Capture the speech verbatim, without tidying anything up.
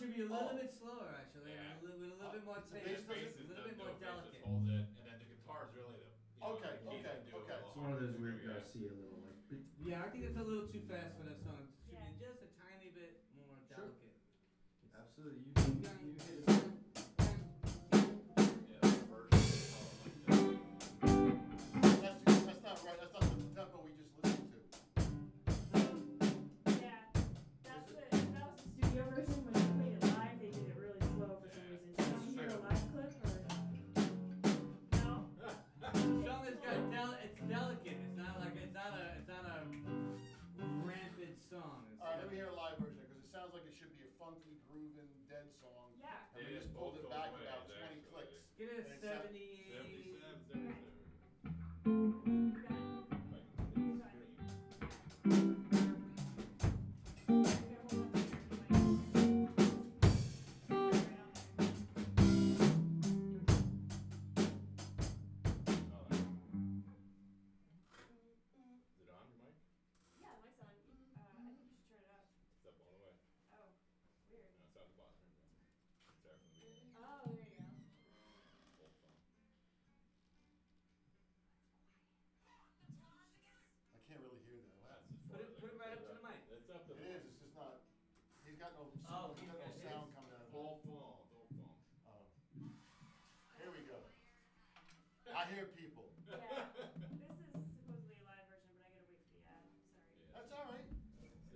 should be a little Oh. bit slower, actually, Yeah. and a little, with a little Uh, bit more the taste, bass The doesn't- bass a is little the, bit the more bass just delicate. holds it, and then the guitar is really the. You know, Okay, the keys okay, that do okay. A little It's one of those harder. weird Yeah. Garcia little like. beep. Yeah, I think it's a little too fast for that song. It should Yeah. be just a tiny bit more Sure. delicate. Absolutely, you you, you hit it. Yeah, the version is called like That's, that's not right. That's not the tempo we just listened to. Yeah, that's the, that was the studio version. When they played it live, they did it really slow for some reason. Did you hear the live clip or no? The song has got del- it's delicate. It's not like it's not a it's not a rampant song. It's All right, let me hear a live version because it sounds like it should be a funky, grooving, dead song. Yeah. And It we is just pulled both it those back ways, about twenty actually. clicks. Give it And a it sound- seventy-eight. seventy-seven, seventy-seven. You got it? Like, it's Sorry. green. You gotta hold on to your mic. Right on Oh, that's- Is it on your mic? there. Yeah, the mic's on. Uh, I think you should turn it up. It's up all the way. Oh, weird. No, it's on the bottom. Start from the beginning. Oh, there you go. Full phone. I can't really hear that. What That's happened? as Put far it- as I put it can right get up to the mic. It's up to It the is. mic. It's just not. He's got no. Oh, he's he's got no got sound his. coming out of it. Full phone, full phone. Oh. Here we go. I hear people. Yeah.